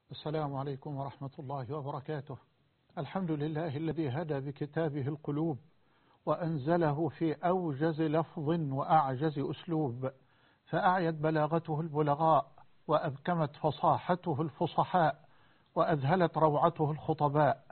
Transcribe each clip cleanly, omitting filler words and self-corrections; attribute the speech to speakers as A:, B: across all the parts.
A: السلام عليكم ورحمة الله وبركاته. الحمد لله الذي هدى بكتابه القلوب وأنزله في أوجز لفظ وأعجز أسلوب، فأعيت بلاغته البلغاء وأبكمت فصاحته الفصحاء وأذهلت روعته الخطباء،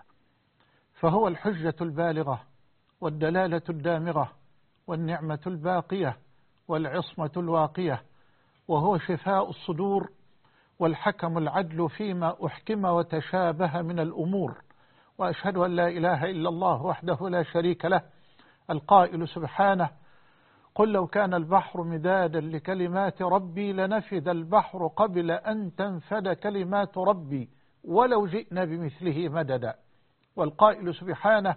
A: فهو الحجة البالغة والدلالة الدامغة والنعمة الباقية والعصمة الواقية، وهو شفاء الصدور والحكم العدل فيما أحكم وتشابه من الأمور. وأشهد أن لا إله إلا الله وحده لا شريك له، القائل سبحانه: قل لو كان البحر مدادا لكلمات ربي لنفد البحر قبل أن تنفد كلمات ربي ولو جئنا بمثله مددا. والقائل سبحانه: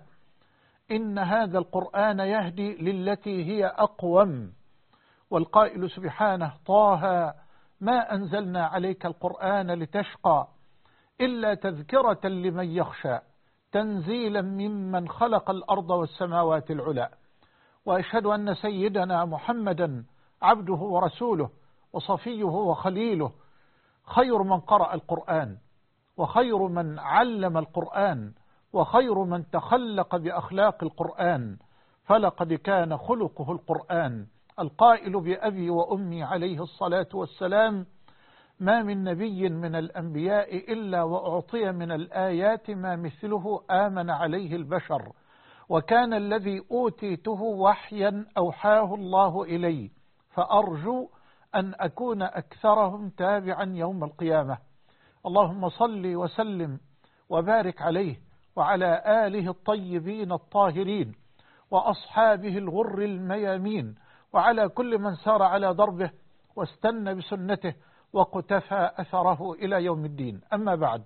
A: إن هذا القرآن يهدي للتي هي أقوم. والقائل سبحانه: طه ما أنزلنا عليك القرآن لتشقى إلا تذكرة لمن يخشى تنزيلا ممن خلق الأرض والسماوات العلى. وأشهد أن سيدنا محمدا عبده ورسوله وصفيه وخليله، خير من قرأ القرآن وخير من علم القرآن وخير من تخلق بأخلاق القرآن، فلقد كان خلقه القرآن. القائل بأبي وأمي عليه الصلاة والسلام: ما من نبي من الأنبياء إلا وأعطي من الآيات ما مثله آمن عليه البشر، وكان الذي أوتيته وحيا أوحاه الله إلي، فأرجو أن أكون أكثرهم تابعا يوم القيامة. اللهم صل وسلم وبارك عليه وعلى آله الطيبين الطاهرين وأصحابه الغر الميامين، وعلى كل من سار على دربه واستنى بسنته وقتفى أثره إلى يوم الدين. أما بعد،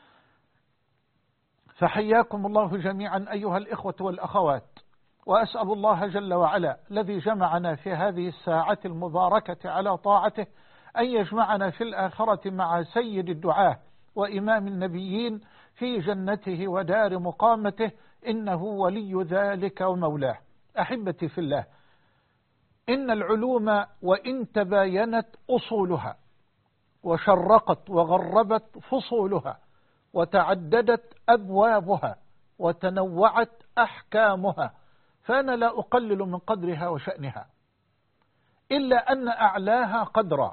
A: فحياكم الله جميعا أيها الإخوة والأخوات، وأسأل الله جل وعلا الذي جمعنا في هذه الساعة المباركة على طاعته أن يجمعنا في الآخرة مع سيد الدعاة وإمام النبيين في جنته ودار مقامته، إنه ولي ذلك ومولاه. أحبتي في الله، إن العلوم وإن تباينت أصولها وشرقت وغربت فصولها وتعددت أبوابها وتنوعت أحكامها، فأنا لا أقلل من قدرها وشأنها، إلا أن أعلاها قدرا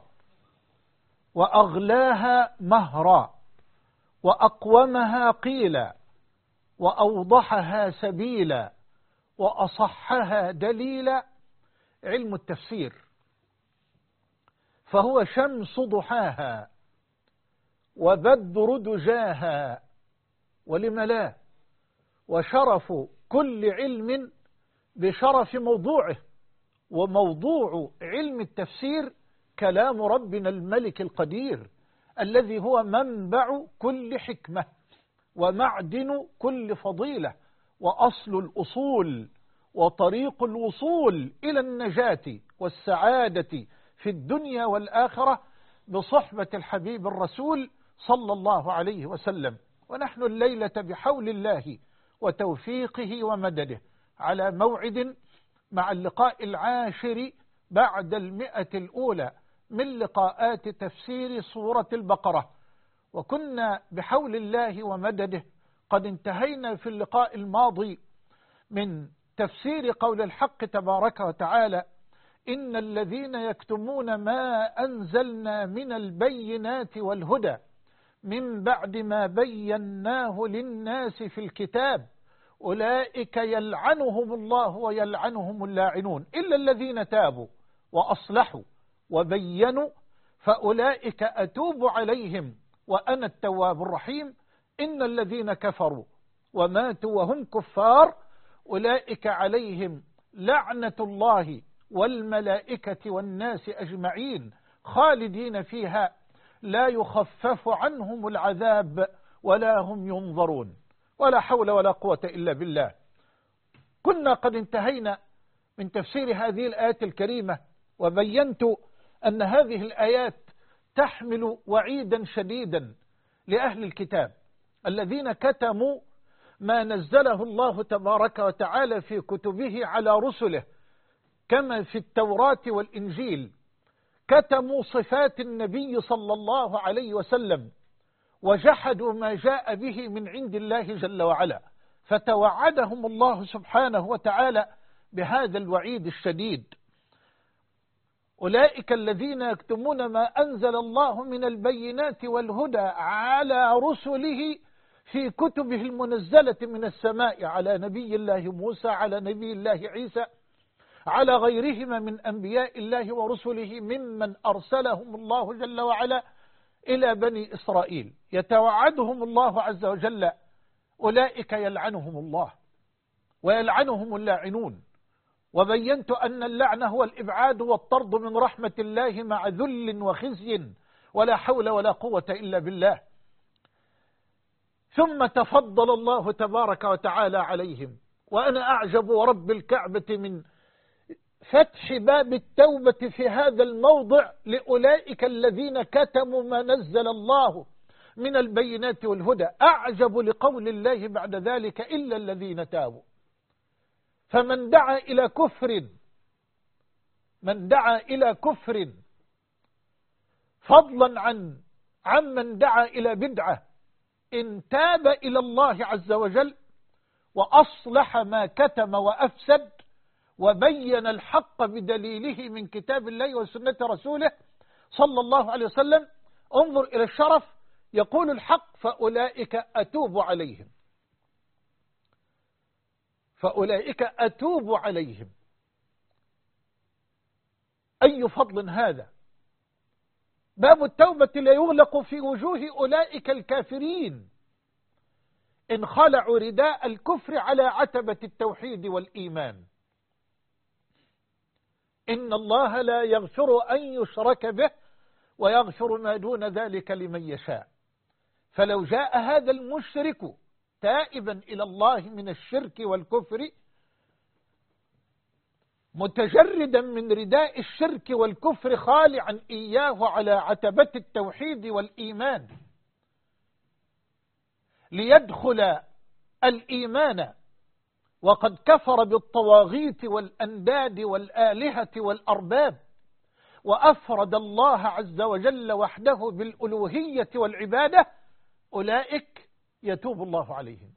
A: وأغلاها مهرا وأقومها قيلا وأوضحها سبيلا وأصحها دليلا علم التفسير، فهو شمس ضحاها وبدر دجاها، ولم لا، وشرف كل علم بشرف موضوعه، وموضوع علم التفسير كلام ربنا الملك القدير الذي هو منبع كل حكمة ومعدن كل فضيلة وأصل الأصول وطريق الوصول إلى النجاة والسعادة في الدنيا والآخرة بصحبة الحبيب الرسول صلى الله عليه وسلم. ونحن الليلة بحول الله وتوفيقه ومدده على موعد مع اللقاء العاشر بعد 100 الأولى من لقاءات تفسير سورة البقرة، وكنا بحول الله ومدده قد انتهينا في اللقاء الماضي من تفسير قول الحق تبارك وتعالى: إن الذين يكتمون ما أنزلنا من البينات والهدى من بعد ما بيناه للناس في الكتاب أولئك يلعنهم الله ويلعنهم اللاعنون إلا الذين تابوا وأصلحوا وبينوا فأولئك أتوب عليهم وأنا التواب الرحيم. إن الذين كفروا وماتوا وهم كفار أولئك عليهم لعنة الله والملائكة والناس أجمعين خالدين فيها لا يخفف عنهم العذاب ولا هم ينظرون. ولا حول ولا قوة إلا بالله. كنا قد انتهينا من تفسير هذه الآيات الكريمة، وبينت أن هذه الآيات تحمل وعيدا شديدا لأهل الكتاب الذين كتموا ما نزله الله تبارك وتعالى في كتبه على رسله، كما في التوراة والإنجيل كتموا صفات النبي صلى الله عليه وسلم وجحدوا ما جاء به من عند الله جل وعلا، فتوعدهم الله سبحانه وتعالى بهذا الوعيد الشديد. أولئك الذين يكتمون ما أنزل الله من البينات والهدى على رسله في كتبه المنزلة من السماء على نبي الله موسى، على نبي الله عيسى، على غيرهما من أنبياء الله ورسله ممن أرسلهم الله جل وعلا إلى بني إسرائيل. يتوعدهم الله عز وجل أولئك يلعنهم الله ويلعنهم اللاعنون. وبينت أن اللعن هو الإبعاد والطرد من رحمة الله مع ذل وخزي ولا حول ولا قوة إلا بالله. ثم تفضل الله تبارك وتعالى عليهم، وأنا أعجب رب الكعبة من فتح باب التوبة في هذا الموضع لأولئك الذين كتموا ما نزل الله من البينات والهدى. أعجب لقول الله بعد ذلك إلا الذين تابوا. فمن دعا إلى كفر، من دعا إلى كفر فضلا عمن دعا إلى بدعة، إن تاب إلى الله عز وجل وأصلح ما كتم وأفسد وبين الحق بدليله من كتاب الله وسنة رسوله صلى الله عليه وسلم، انظر إلى الشرف، يقول الحق فأولئك أتوب عليهم، فأولئك أتوب عليهم. أي فضل هذا! باب التوبة لا يغلق في وجوه أولئك الكافرين إن خلعوا رداء الكفر على عتبة التوحيد والإيمان. إن الله لا يغفر أن يشرك به ويغفر ما دون ذلك لمن يشاء. فلو جاء هذا المشرك تائبا إلى الله من الشرك والكفر متجردا من رداء الشرك والكفر خالعا إياه على عتبة التوحيد والإيمان ليدخل الإيمان وقد كفر بالطواغيت والأنداد والآلهة والأرباب وأفرد الله عز وجل وحده بالألوهية والعبادة، أولئك يتوب الله عليهم.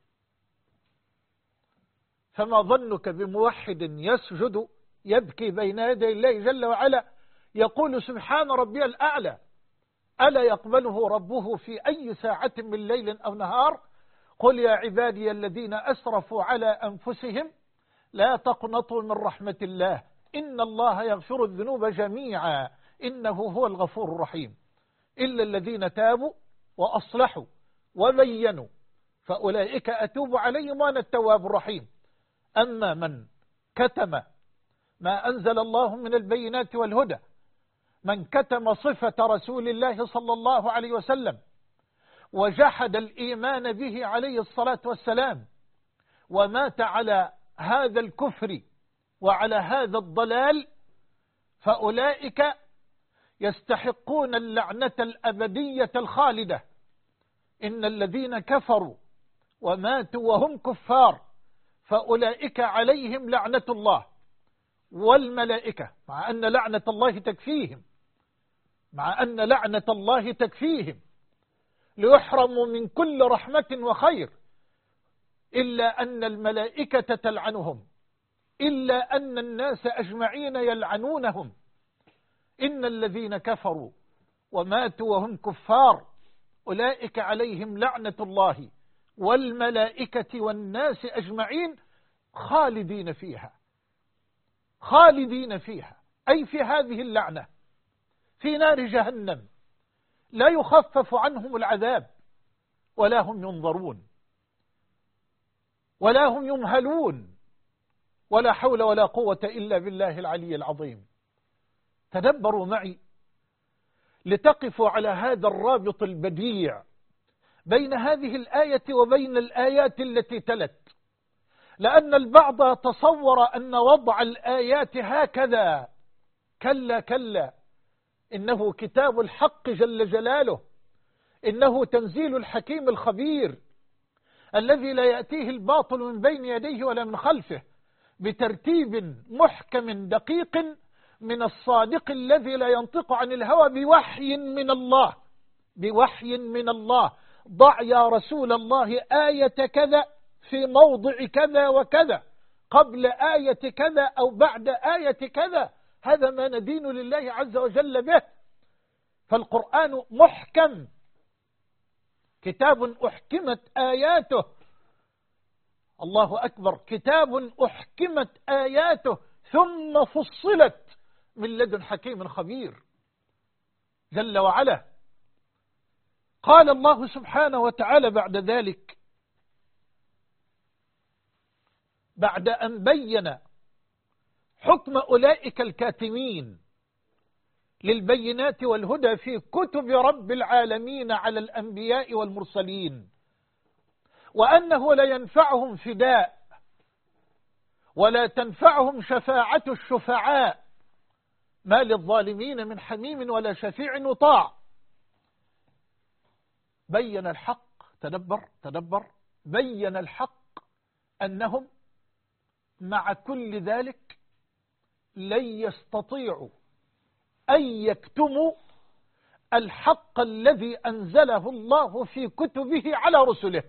A: فما ظنك بموحد يسجد يبكي بين يدي الله جل وعلا يقول سبحان ربي الأعلى، ألا يقبله ربه في أي ساعة من ليل أو نهار؟ قل يا عبادي الذين أسرفوا على أنفسهم لا تقنطوا من رحمة الله إن الله يغفر الذنوب جميعا إنه هو الغفور الرحيم، إلا الذين تابوا وأصلحوا وبينوا فأولئك أتوب عليهم وأنا التواب الرحيم. أما من كتم ما أنزل الله من البينات والهدى، من كتم صفة رسول الله صلى الله عليه وسلم وجحد الإيمان به عليه الصلاة والسلام ومات على هذا الكفر وعلى هذا الضلال، فأولئك يستحقون اللعنة الأبدية الخالدة. إن الذين كفروا وماتوا وهم كفار فأولئك عليهم لعنة الله والملائكة، مع أن لعنة الله تكفيهم، مع أن لعنة الله تكفيهم ليحرموا من كل رحمة وخير، إلا أن الملائكة تلعنهم، إلا أن الناس أجمعين يلعنونهم. إن الذين كفروا وماتوا وهم كفار أولئك عليهم لعنة الله والملائكة والناس أجمعين خالدين فيها، خالدين فيها أي في هذه اللعنة في نار جهنم، لا يخفف عنهم العذاب ولا هم ينظرون ولا هم يمهلون، ولا حول ولا قوة إلا بالله العلي العظيم. تدبروا معي لتقفوا على هذا الرابط البديع بين هذه الآية وبين الآيات التي تلت، لأن البعض تصور أن وضع الآيات هكذا، كلا كلا، إنه كتاب الحق جل جلاله، إنه تنزيل الحكيم الخبير الذي لا يأتيه الباطل من بين يديه ولا من خلفه، بترتيب محكم دقيق من الصادق الذي لا ينطق عن الهوى، بوحي من الله، بوحي من الله. ضع يا رسول الله آية كذا في موضع كذا وكذا قبل آية كذا أو بعد آية كذا. هذا ما ندين لله عز وجل به. فالقرآن محكم، كتاب أحكمت آياته. الله أكبر، كتاب أحكمت آياته ثم فصلت من لدن حكيم خبير جل وعلا. قال الله سبحانه وتعالى بعد ذلك، بعد أن بين حكم أولئك الكاتمين للبينات والهدى في كتب رب العالمين على الأنبياء والمرسلين، وأنه لا ينفعهم فداء ولا تنفعهم شفاعة الشفعاء، ما للظالمين من حميم ولا شفيع يطاع. بين الحق، تدبر، بين الحق أنهم مع كل ذلك لن يستطيعوا أن يكتموا الحق الذي أنزله الله في كتبه على رسله.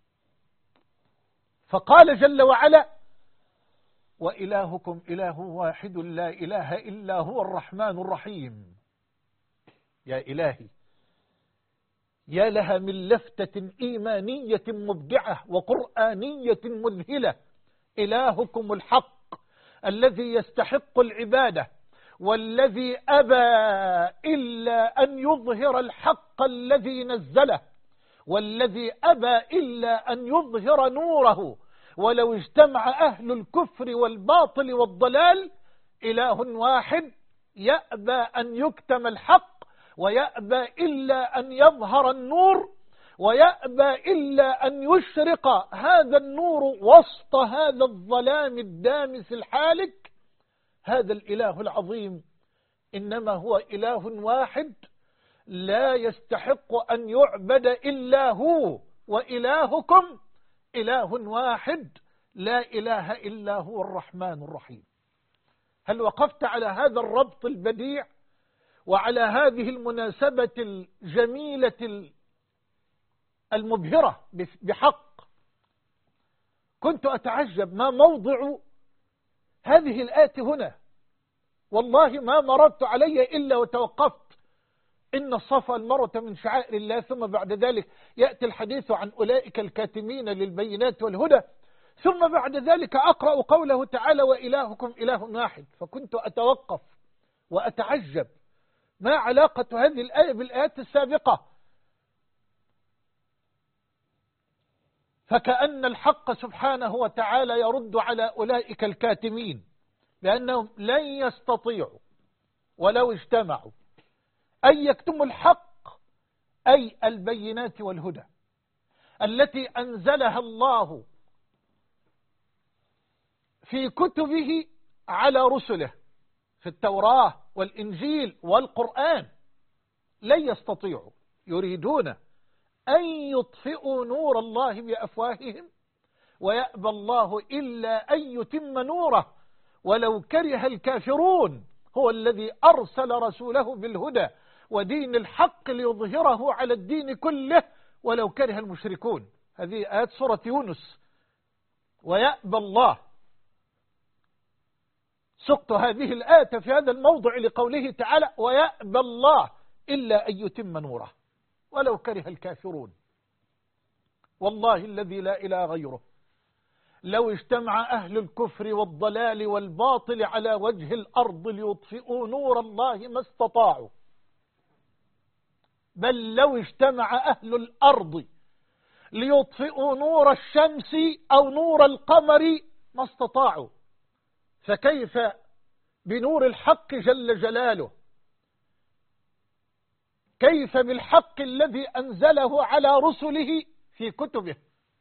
A: فقال جل وعلا: وإلهكم إله واحد لا إله إلا هو الرحمن الرحيم. يا إلهي، يا لها من لفتة إيمانية مبدعة وقرآنية مذهلة. إلهكم الحق الذي يستحق العبادة، والذي أبى إلا أن يظهر الحق الذي نزله، والذي أبى إلا أن يظهر نوره ولو اجتمع أهل الكفر والباطل والضلال. إله واحد يأبى أن يكتم الحق، ويأبى إلا أن يظهر النور، ويأبى إلا أن يشرق هذا النور وسط هذا الظلام الدامس الحالك. هذا الإله العظيم إنما هو إله واحد لا يستحق أن يعبد إلا هو، وإلهكم إله واحد لا إله إلا هو الرحمن الرحيم. هل وقفت على هذا الربط البديع وعلى هذه المناسبة الجميلة المبهرة بحق؟ كنت أتعجب ما موضع هذه الآية هنا. والله ما مررت علي إلا وتوقفت. إن الصفا والمروة من شعائر الله، ثم بعد ذلك يأتي الحديث عن أولئك الكاتمين للبينات والهدى، ثم بعد ذلك أقرأ قوله تعالى: وإلهكم إله واحد. فكنت أتوقف وأتعجب ما علاقة هذه الآية بالآيات السابقة. فكأن الحق سبحانه وتعالى يرد على أولئك الكاتمين بأنهم لن يستطيعوا ولو اجتمعوا أن يكتموا الحق، أي البينات والهدى التي أنزلها الله في كتبه على رسله في التوراة والإنجيل والقرآن. لن يستطيعوا، يريدون أن يطفئوا نور الله بأفواههم ويأبى الله إلا أن يتم نوره ولو كره الكافرون. هو الذي أرسل رسوله بالهدى ودين الحق ليظهره على الدين كله ولو كره المشركون. هذه آيات سورة يونس. ويأبى الله، سقط هذه الآية في هذا الموضع لقوله تعالى: ويأبى الله إلا أن يتم نوره ولو كره الكافرون. والله الذي لا إله غيره، لو اجتمع أهل الكفر والضلال والباطل على وجه الأرض ليطفئوا نور الله ما استطاعوا، بل لو اجتمع أهل الأرض ليطفئوا نور الشمس أو نور القمر ما استطاعوا، فكيف بنور الحق جل جلاله؟ كيف بالحق الذي أنزله على رسله في كتبه؟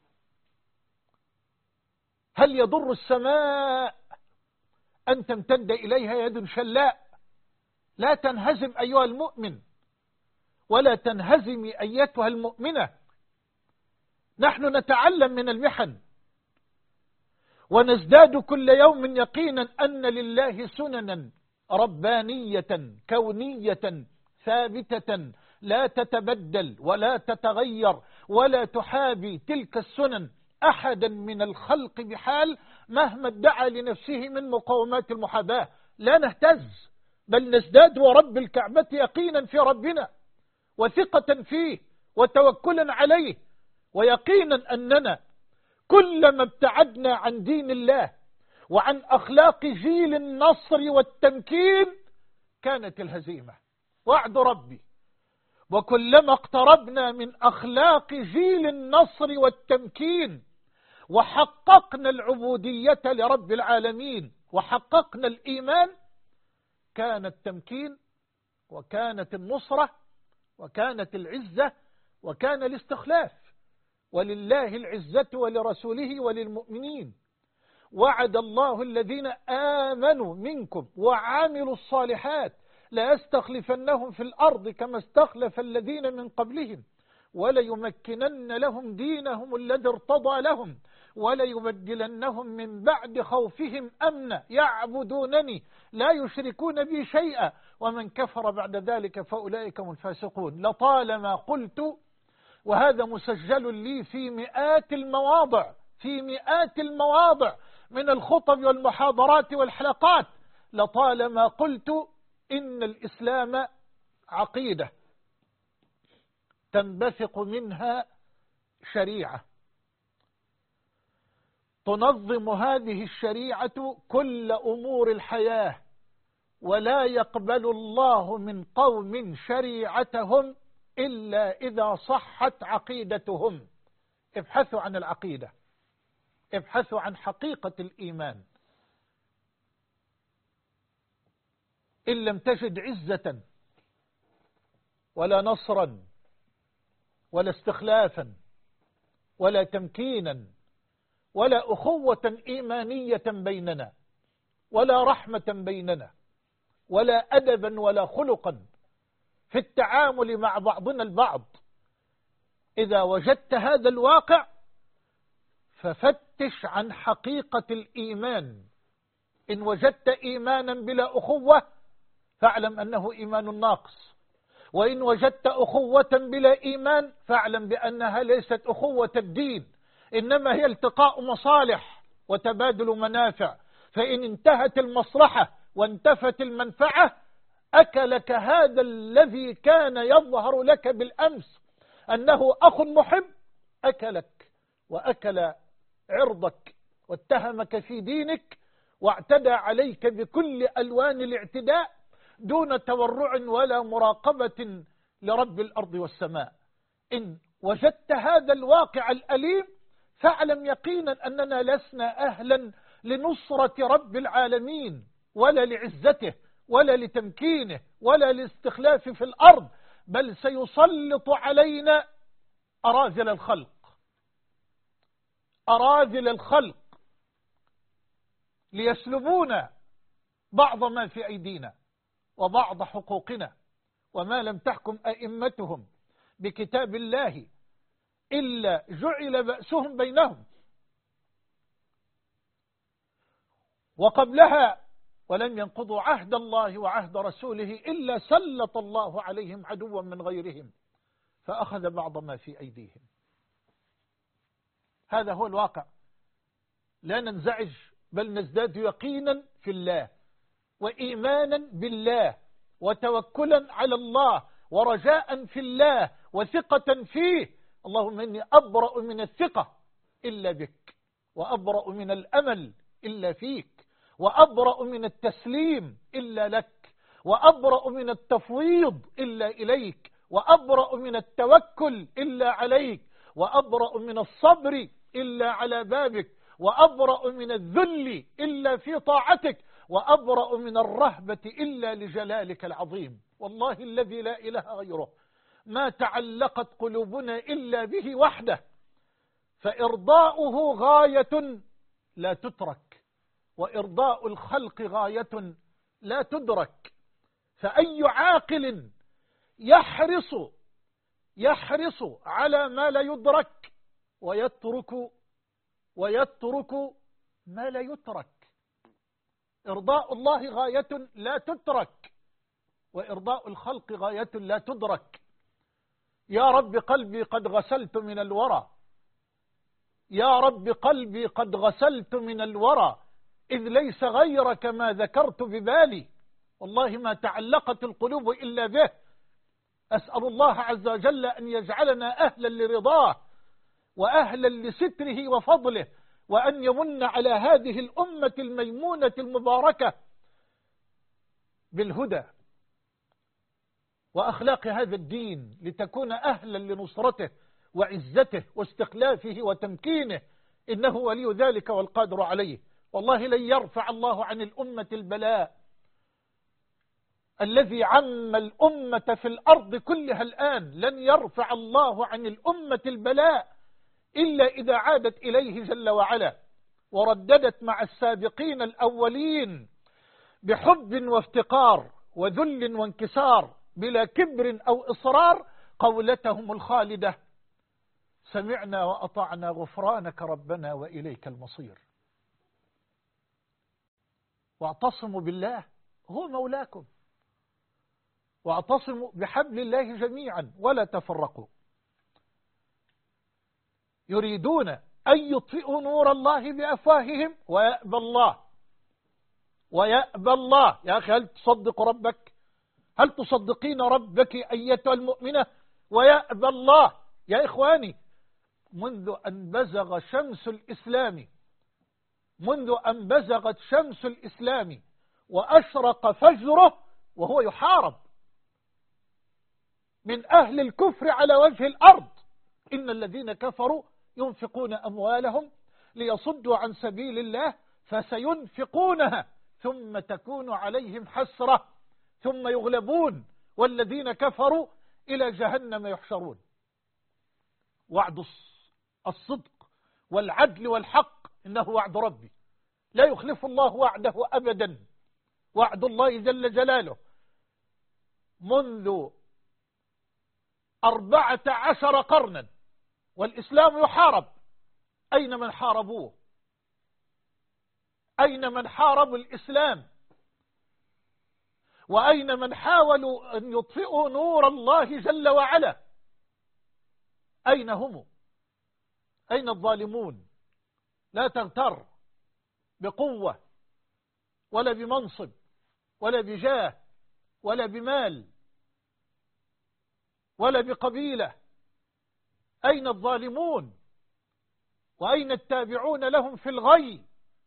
A: هل يضر السماء أن تمتد إليها يد شلاء؟ لا تنهزم أيها المؤمن، ولا تنهزمي أيتها المؤمنة. نحن نتعلم من المحن ونزداد كل يوم يقينا أن لله سننا ربانية كونية ثابتة لا تتبدل ولا تتغير ولا تحابي تلك السنن أحدا من الخلق بحال مهما ادعى لنفسه من مقومات المحاباة. لا نهتز، بل نزداد ورب الكعبة يقينا في ربنا وثقة فيه وتوكلا عليه، ويقينا أننا كلما ابتعدنا عن دين الله وعن أخلاق جيل النصر والتمكين كانت الهزيمة، وعد ربي. وكلما اقتربنا من أخلاق جيل النصر والتمكين وحققنا العبودية لرب العالمين وحققنا الإيمان كان التمكين وكانت النصرة وكانت العزة وكان الاستخلاف. ولله العزة ولرسوله وللمؤمنين. وعد الله الذين آمنوا منكم وعملوا الصالحات لا يستخلفنهم في الأرض كما استخلف الذين من قبلهم وليمكنن لهم دينهم الذي ارتضى لهم وليبدلنهم من بعد خوفهم أمنا يعبدونني لا يشركون بي شيئا ومن كفر بعد ذلك فأولئك هم الفاسقون. لطالما قلت، وهذا مسجل لي في مئات المواضع من الخطب والمحاضرات والحلقات، لطالما قلت إن الإسلام عقيدة تنبثق منها شريعة، تنظم هذه الشريعة كل أمور الحياة، ولا يقبل الله من قوم شريعتهم إلا إذا صحت عقيدتهم. ابحثوا عن العقيدة، ابحثوا عن حقيقة الإيمان. إن لم تجد عزة ولا نصرا ولا استخلافا ولا تمكينا ولا أخوة إيمانية بيننا ولا رحمة بيننا ولا أدبا ولا خلقا في التعامل مع بعضنا البعض، إذا وجدت هذا الواقع ففتش عن حقيقة الإيمان. إن وجدت إيمانا بلا أخوة فاعلم أنه إيمان ناقص، وإن وجدت أخوة بلا إيمان فاعلم بأنها ليست أخوة الدين، إنما هي التقاء مصالح وتبادل منافع. فإن انتهت المصلحة وانتفت المنفعة أكلك هذا الذي كان يظهر لك بالأمس أنه أخ محب، أكلك وأكل عرضك واتهمك في دينك واعتدى عليك بكل ألوان الاعتداء دون تورع ولا مراقبة لرب الأرض والسماء. إن وجدت هذا الواقع الأليم فاعلم يقينا أننا لسنا أهلا لنصرة رب العالمين ولا لعزته ولا لتمكينه ولا لاستخلاف في الأرض، بل سيسلط علينا أراذل الخلق ليسلبونا بعض ما في أيدينا وبعض حقوقنا. وما لم تحكم أئمتهم بكتاب الله إلا جعل بأسهم بينهم. وقبلها ولم ينقضوا عهد الله وعهد رسوله إلا سلط الله عليهم عدوا من غيرهم فأخذ بعض ما في أيديهم. هذا هو الواقع. لا ننزعج بل نزداد يقينا في الله وإيمانا بالله وتوكلا على الله ورجاء في الله وثقة فيه. اللهم إني أبرأ من الثقة إلا بك، وأبرأ من الأمل إلا فيك، وأبرأ من التسليم إلا لك، وأبرأ من التفويض إلا إليك، وأبرأ من التوكل إلا عليك، وأبرأ من الصبر إلا على بابك، وأبرأ من الذل إلا في طاعتك، وأبرأ من الرهبة إلا لجلالك العظيم. والله الذي لا إله غيره ما تعلقت قلوبنا إلا به وحده، فإرضاؤه غاية لا تترك، وإرضاء الخلق غاية لا تدرك. فأي عاقل يحرص على ما لا يدرك ويترك ما لا يترك. إرضاء الله غاية لا تترك، وإرضاء الخلق غاية لا تدرك. يا رب قلبي قد غسلت من الورى، يا رب قلبي قد غسلت من الورى، إذ ليس غيرك ما ذكرت ببالي، والله ما تعلقت القلوب إلا به. أسأل الله عز وجل أن يجعلنا أهلا لرضاه وأهلا لستره وفضله، وأن يمن على هذه الأمة الميمونة المباركة بالهدى وأخلاق هذا الدين، لتكون أهلا لنصرته وعزته واستخلافه وتمكينه، إنه ولي ذلك والقادر عليه. والله لن يرفع الله عن الأمة البلاء الذي عم الأمة في الأرض كلها الآن، لن يرفع الله عن الأمة البلاء إلا إذا عادت إليه جل وعلا، ورددت مع السابقين الأولين بحب وافتقار وذل وانكسار، بلا كبر أو إصرار، قولتهم الخالدة: سمعنا وأطعنا غفرانك ربنا وإليك المصير. واعتصموا بالله، هو مولاكم، واعتصموا بحبل الله جميعا ولا تفرقوا. يريدون أن يطفئوا نور الله بأفواههم ويأبى الله، ويأبى الله. يا أخي هل تصدق ربك؟ هل تصدقين ربك أيتها المؤمنة؟ ويأبى الله. يا إخواني، منذ أن بزغ شمس الإسلام، منذ أن بزغت شمس الإسلام وأشرق فجره وهو يحارب من أهل الكفر على وجه الأرض. إن الذين كفروا ينفقون أموالهم ليصدوا عن سبيل الله فسينفقونها ثم تكون عليهم حسرة ثم يغلبون والذين كفروا إلى جهنم يحشرون. وعد الصدق والعدل والحق إنه وعد ربي، لا يخلف الله وعده أبدا. وعد الله جل جلاله منذ 14 قرنا والإسلام يحارب. أين من حاربوه؟ أين من حاربوا الإسلام؟ وأين من حاولوا أن يطفئوا نور الله جل وعلا؟ أين هم؟ أين الظالمون؟ لا تغتر بقوة ولا بمنصب ولا بجاه ولا بمال ولا بقبيلة. أين الظالمون؟ وأين التابعون لهم في الغي؟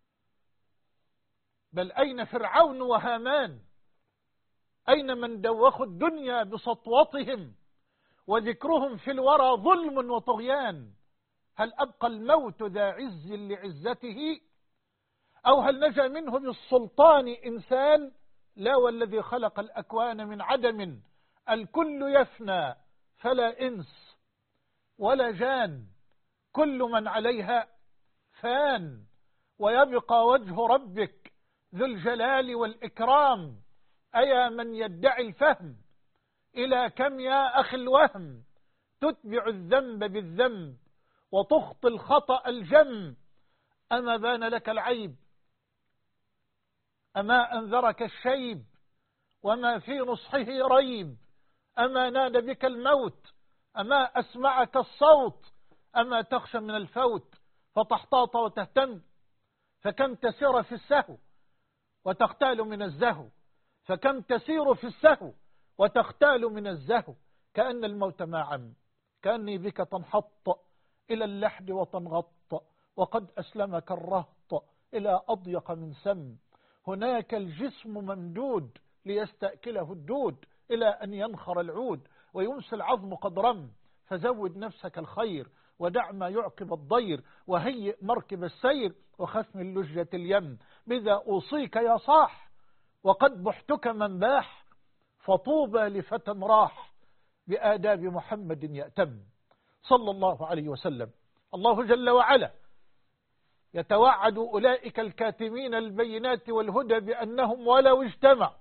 A: بل أين فرعون وهامان؟ أين من دوخوا الدنيا بسطوتهم وذكرهم في الورى ظلم وطغيان؟ هل أبقى الموت ذا عز لعزته؟ أو هل نجا منه بالسلطان إنسان؟ لا، والذي خلق الأكوان من عدم الكل يفنى فلا إنس ولا جان، كل من عليها فان ويبقى وجه ربك ذو الجلال والإكرام. أيا من يدعي الفهم إلى كم يا أخي الوهم؟ تتبع الذنب بالذنب وتخطي الخطأ الجم. أما بان لك العيب؟ أما أنذرك الشيب؟ وما في نصحه ريب؟ أما نادى بك الموت؟ أما أسمعك الصوت؟ أما تخشى من الفوت فتحتاط وتهتم؟ فكم تسير في السهو وتختال من الزهو، فكم تسير في السهو وتختال من الزهو، كأن الموت ما عم، كأني بك تنحط إلى اللحد وتنغط، وقد أسلمك الرهط إلى أضيق من سم. هناك الجسم ممدود ليستأكله الدود إلى أن ينخر العود ويمسي العظم قد رم. فزود نفسك الخير ودع ما يعقب الضير، وهيئ مركب السير وخف من لجة اليم. بذا أوصيك يا صاح وقد بحتك من باح، فطوبى لفتى راح بآداب محمد يأتم صلى الله عليه وسلم. الله جل وعلا يتوعد أولئك الكاتمين البينات والهدى بأنهم ولو اجتمع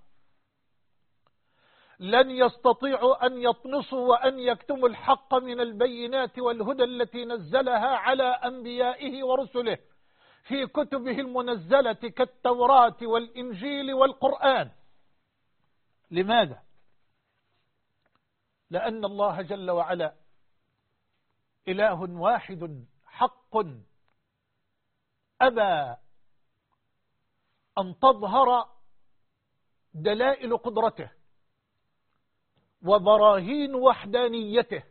A: لن يستطيعوا أن يطمسوا وأن يكتموا الحق من البينات والهدى التي نزلها على أنبيائه ورسله في كتبه المنزلة كالتوراة والإنجيل والقرآن. لماذا؟ لأن الله جل وعلا إله واحد حق، أبى أن تظهر دلائل قدرته وبراهين وحدانيته،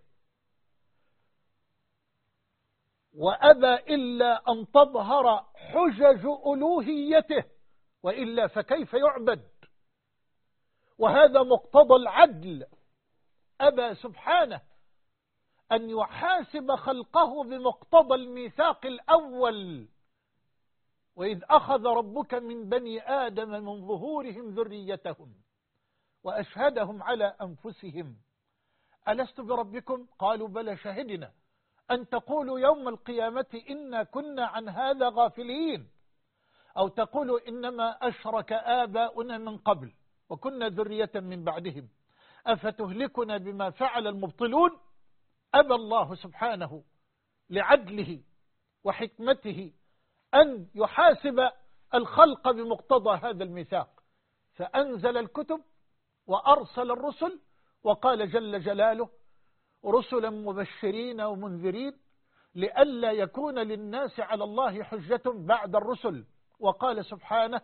A: وأبى إلا أن تظهر حجج ألوهيته، وإلا فكيف يعبد؟ وهذا مقتضى العدل. أبى سبحانه أن يحاسب خلقه بمقتضى الميثاق الأول، وإذ أخذ ربك من بني آدم من ظهورهم ذريتهم وأشهدهم على أنفسهم ألست بربكم؟ قالوا بلى شهدنا أن تقولوا يوم القيامة إنا كنا عن هذا غافلين، أو تقولوا إنما أشرك آباؤنا من قبل وكنا ذرية من بعدهم أفتهلكنا بما فعل المبطلون. أبى الله سبحانه لعدله وحكمته أن يحاسب الخلق بمقتضى هذا الميثاق، فأنزل الكتب وأرسل الرسل، وقال جل جلاله رسلا مبشرين ومنذرين لئلا يكون للناس على الله حجة بعد الرسل. وقال سبحانه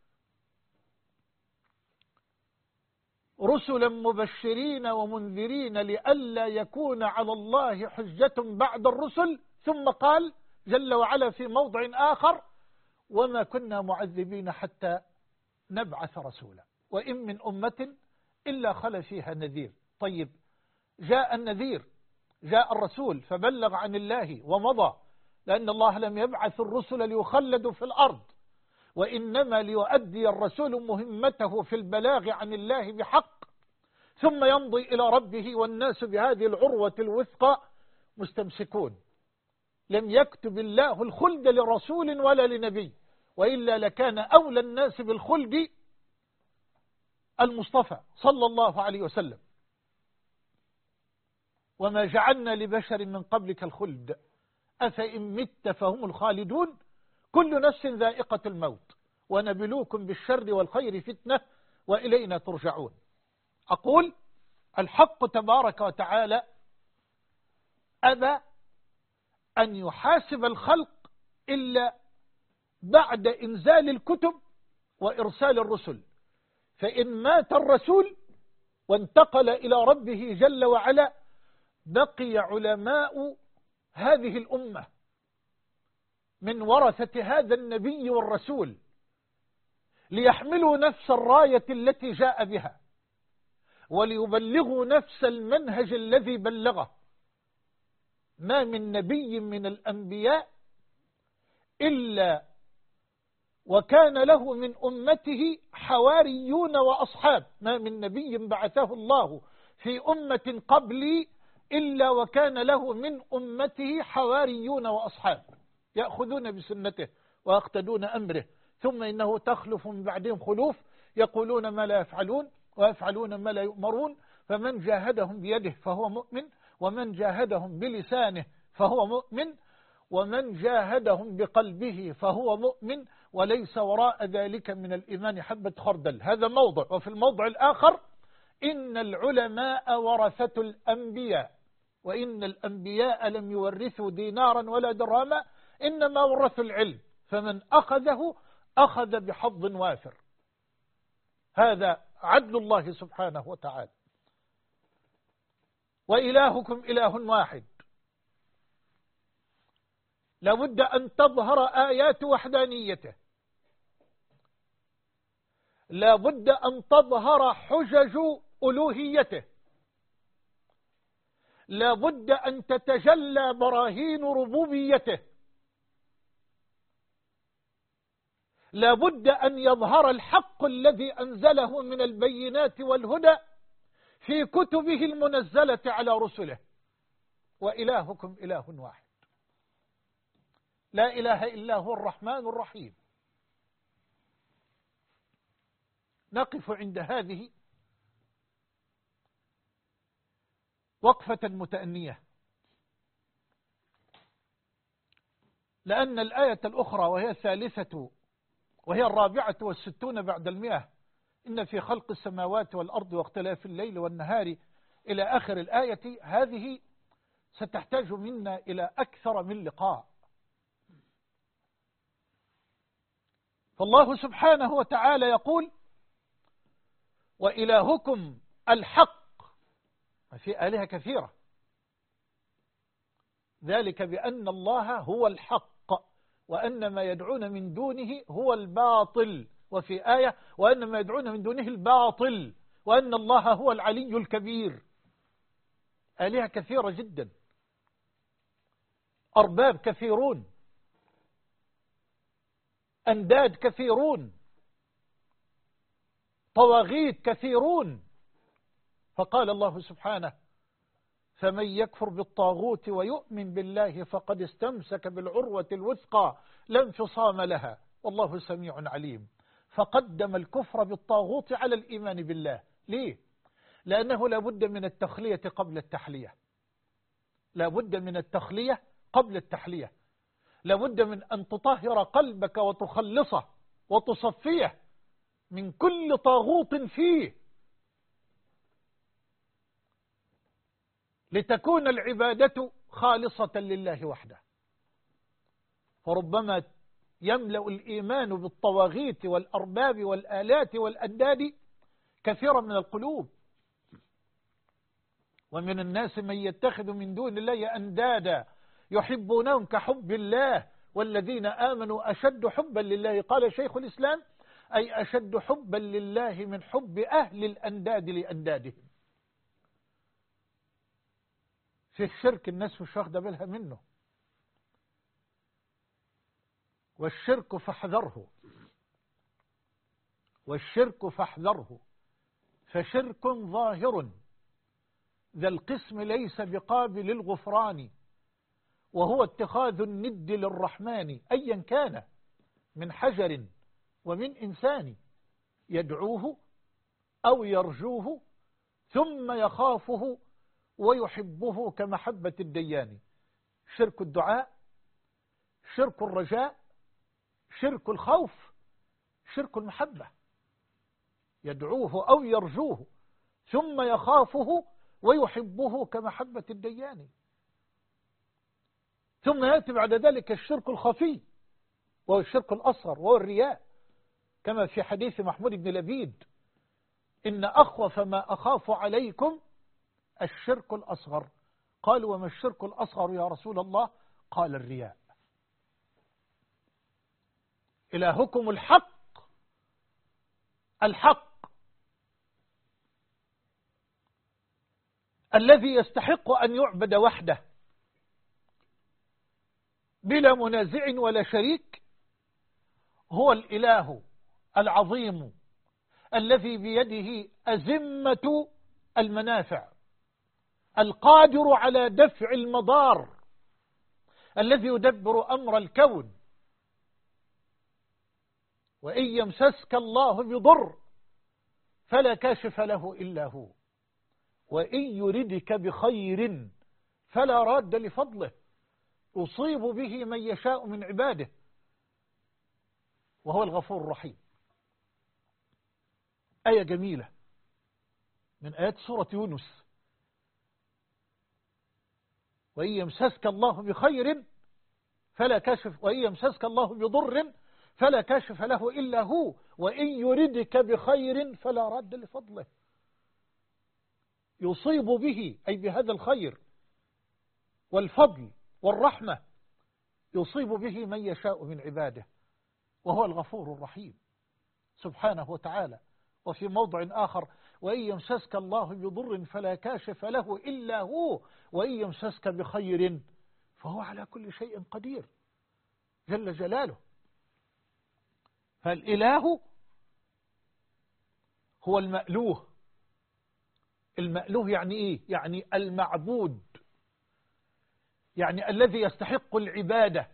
A: رسلا مبشرين ومنذرين لئلا يكون على الله حجة بعد الرسل. ثم قال جل وعلا في موضع آخر وما كنا معذبين حتى نبعث رسولا وإن من أمة إلا خلا فيها نذير. طيب، جاء النذير، جاء الرسول فبلغ عن الله ومضى، لأن الله لم يبعث الرسل ليخلدوا في الأرض، وإنما ليؤدي الرسول مهمته في البلاغ عن الله بحق، ثم يمضي إلى ربه والناس بهذه العروة الوثقى مستمسكون. لم يكتب الله الخلد لرسول ولا لنبي، وإلا لكان أولى الناس بالخلد المصطفى صلى الله عليه وسلم. وما جعلنا لبشر من قبلك الخلد أفإن مت فهم الخالدون كل نفس ذائقة الموت ونبلوكم بالشر والخير فتنة وإلينا ترجعون. أقول الحق تبارك وتعالى أبى أن يحاسب الخلق إلا بعد إنزال الكتب وإرسال الرسل، فإن مات الرسول وانتقل إلى ربه جل وعلا بقي علماء هذه الأمة من ورثة هذا النبي والرسول ليحملوا نفس الراية التي جاء بها وليبلغوا نفس المنهج الذي بلغه. ما من نبي من الأنبياء إلا وكان له من أمته حواريون وأصحاب، ما من نبي بعثه الله في أمة قبلي إلا وكان له من أمته حواريون وأصحاب يأخذون بسنته ويقتدون أمره، ثم إنه تخلف من بعدهم خلوف يقولون ما لا يفعلون ويفعلون ما لا يؤمرون، فمن جاهدهم بيده فهو مؤمن، ومن جاهدهم بلسانه فهو مؤمن، ومن جاهدهم بقلبه فهو مؤمن، وليس وراء ذلك من الإيمان حبة خردل. هذا موضع. وفي الموضع الآخر إن العلماء ورثة الأنبياء، وإن الأنبياء لم يورثوا دينارا ولا درهما إنما ورثوا العلم، فمن أخذه أخذ بحظ وافر. هذا عدل الله سبحانه وتعالى. وإلهكم إله واحد، لابد أن تظهر آيات وحدانيته، لابد أن تظهر حجج ألوهيته، لابد أن تتجلى براهين ربوبيته، لابد أن يظهر الحق الذي أنزله من البينات والهدى في كتبه المنزلة على رسله. وإلهكم إله واحد، لا إله إلا هو الرحمن الرحيم. نقف عند هذه وقفة متأنية، لأن الآية الأخرى وهي الثالثة وهي 64 بعد 100 إن في خلق السماوات والأرض واختلاف الليل والنهار إلى آخر الآية. هذه ستحتاج منا إلى أكثر من لقاء. فالله سبحانه وتعالى يقول: وإلهكم الحق. في آلهة كثيرة، ذلك بأن الله هو الحق وأن ما يدعون من دونه هو الباطل. وفي آية: وأن ما يدعون من دونه الباطل وأن الله هو العلي الكبير. آلهة كثيرة جدا، أرباب كثيرون، أنداد كثيرون، طواغيت كثيرون. فقال الله سبحانه: فمن يكفر بالطاغوت ويؤمن بالله فقد استمسك بالعروة الوثقى لا انفصام لها والله سميع عليم. فقدم الكفر بالطاغوت على الإيمان بالله. ليه؟ لأنه لا بد من التخلية قبل التحلية، لا بد من التخلية قبل التحلية، لا بد من أن تطهر قلبك وتخلصه وتصفيه من كل طاغوت فيه، لتكون العبادة خالصة لله وحده. فربما يملأ الإيمان بالطواغيت والأرباب والآلات والأنداد كثيرا من القلوب. ومن الناس من يتخذ من دون الله أندادا يحبونهم كحب الله والذين آمنوا أشد حبا لله. قال شيخ الإسلام: أي أشد حبا لله من حب أهل الأنداد لأندادهم. في الشرك الناس مش واخده بالها منه، والشرك فاحذره، والشرك فاحذره، فشرك ظاهر ذا القسم ليس بقابل الغفران، وهو اتخاذ الند للرحمن أيا كان من حجر ومن إنسان، يدعوه أو يرجوه ثم يخافه ويحبه كمحبة الديان. شرك الدعاء، شرك الرجاء، شرك الخوف، شرك المحبة. يدعوه أو يرجوه ثم يخافه ويحبه كمحبة الديان. ثم يأتي بعد ذلك الشرك الخفي وهو الشرك الأصغر وهو الرياء، كما في حديث محمود بن لبيد: إن أخوف ما أخاف عليكم الشرك الأصغر. قال: وما الشرك الأصغر يا رسول الله؟ قال: الرياء. إلهكم الحق، الحق الذي يستحق أن يعبد وحده بلا منازع ولا شريك، هو الإله العظيم الذي بيده أزمة المنافع، القادر على دفع المضار، الذي يدبر أمر الكون. وإن يمسسك الله بضر فلا كاشف له إلا هو، وإن يردك بخير فلا راد لفضله، يصيب به من يشاء من عباده، وهو الغفور الرحيم. آية جميلة من آيات سورة يونس: وإن يمسسك الله بخير فلا كاشف، وإن يمسسك الله بضر فلا كاشف له إلا هو، وإن يردك بخير فلا راد لفضله. يصيب به أي بهذا الخير والفضل والرحمة، يصيب به من يشاء من عباده، وهو الغفور الرحيم سبحانه وتعالى. وفي موضع آخر: وإن يمسسك الله بضر فلا كاشف له إلا هو، وإن يمسسك بخير فهو على كل شيء قدير جل جلاله. فالإله هو المألوه. المألوه يعني إيه؟ يعني المعبود، يعني الذي يستحق العبادة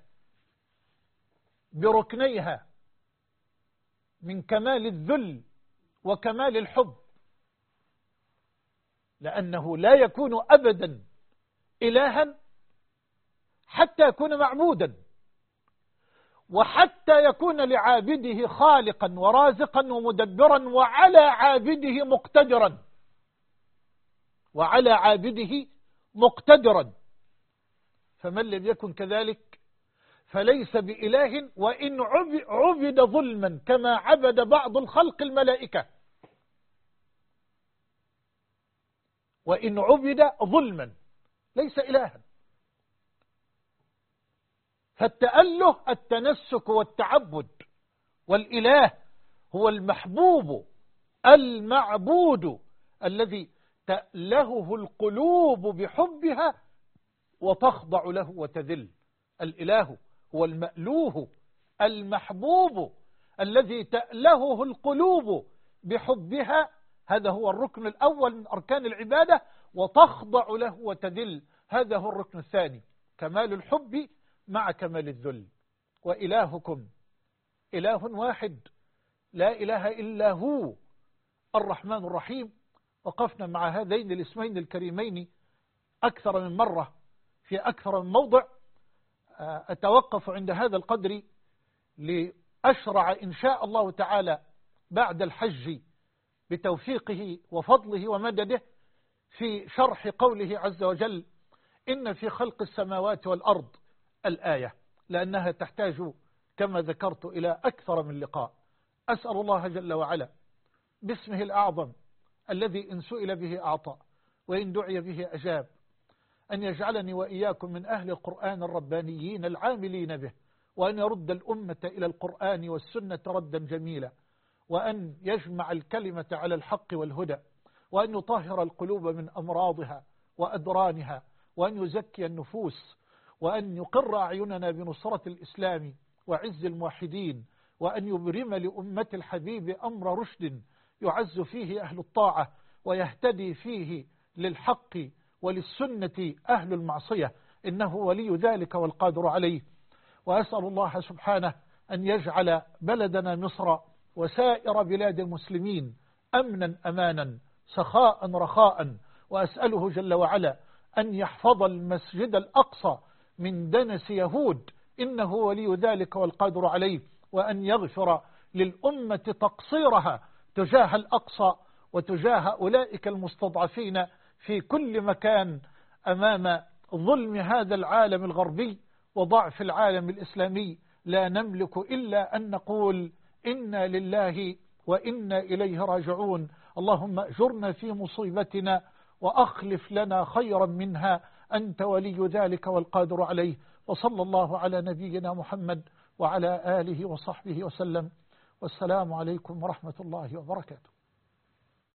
A: بركنيها من كمال الذل وكمال الحب، لأنه لا يكون أبدا إلها حتى يكون معبودا، وحتى يكون لعابده خالقا ورازقا ومدبرا وعلى عابده مقتدرا. وعلى عابده مقتدرا، فمن لم يكن كذلك فليس بإله، وإن عبد ظلما كما عبد بعض الخلق الملائكة، وإن عبد ظلما ليس إلها. فالتأله التنسك والتعبد، والإله هو المحبوب المعبود الذي تألهه القلوب بحبها وتخضع له وتذل. الإله هو المألوه المحبوب الذي تألهه القلوب بحبها، هذا هو الركن الأول من أركان العبادة، وتخضع له وتذل، هذا هو الركن الثاني، كمال الحب مع كمال الذل. وإلهكم إله واحد لا إله إلا هو الرحمن الرحيم. وقفنا مع هذين الاسمين الكريمين أكثر من مرة في أكثر من موضع. أتوقف عند هذا القدر لأشرع إن شاء الله تعالى بعد الحج بتوفيقه وفضله ومدده في شرح قوله عز وجل: إن في خلق السماوات والأرض الآية، لأنها تحتاج كما ذكرت إلى أكثر من لقاء. أسأل الله جل وعلا باسمه الأعظم الذي إن سئل به أعطى وإن دعي به أجاب، أن يجعلني وإياكم من أهل القرآن الربانيين العاملين به، وأن يرد الأمة إلى القرآن والسنة ردا جميلا، وأن يجمع الكلمة على الحق والهدى، وأن يطهر القلوب من أمراضها وأدرانها، وأن يزكي النفوس، وأن يقر أعيننا بنصرة الإسلام وعز الموحدين، وأن يبرم لأمة الحبيب أمر رشد يعز فيه أهل الطاعة ويهتدي فيه للحق وللسنة أهل المعصية، إنه ولي ذلك والقادر عليه. وأسأل الله سبحانه أن يجعل بلدنا مصر وسائر بلاد المسلمين أمنا أمانا سخاء رخاء، وأسأله جل وعلا أن يحفظ المسجد الأقصى من دنس يهود، إنه ولي ذلك والقادر عليه، وأن يغفر للأمة تقصيرها تجاه الأقصى وتجاه أولئك المستضعفين في كل مكان أمام ظلم هذا العالم الغربي وضعف العالم الإسلامي. لا نملك إلا أن نقول إنا لله وإنا إليه راجعون. اللهم أجرنا في مصيبتنا وأخلف لنا خيرا منها، أنت ولي ذلك والقادر عليه. وصلى الله على نبينا محمد وعلى آله وصحبه وسلم، والسلام عليكم ورحمة الله وبركاته.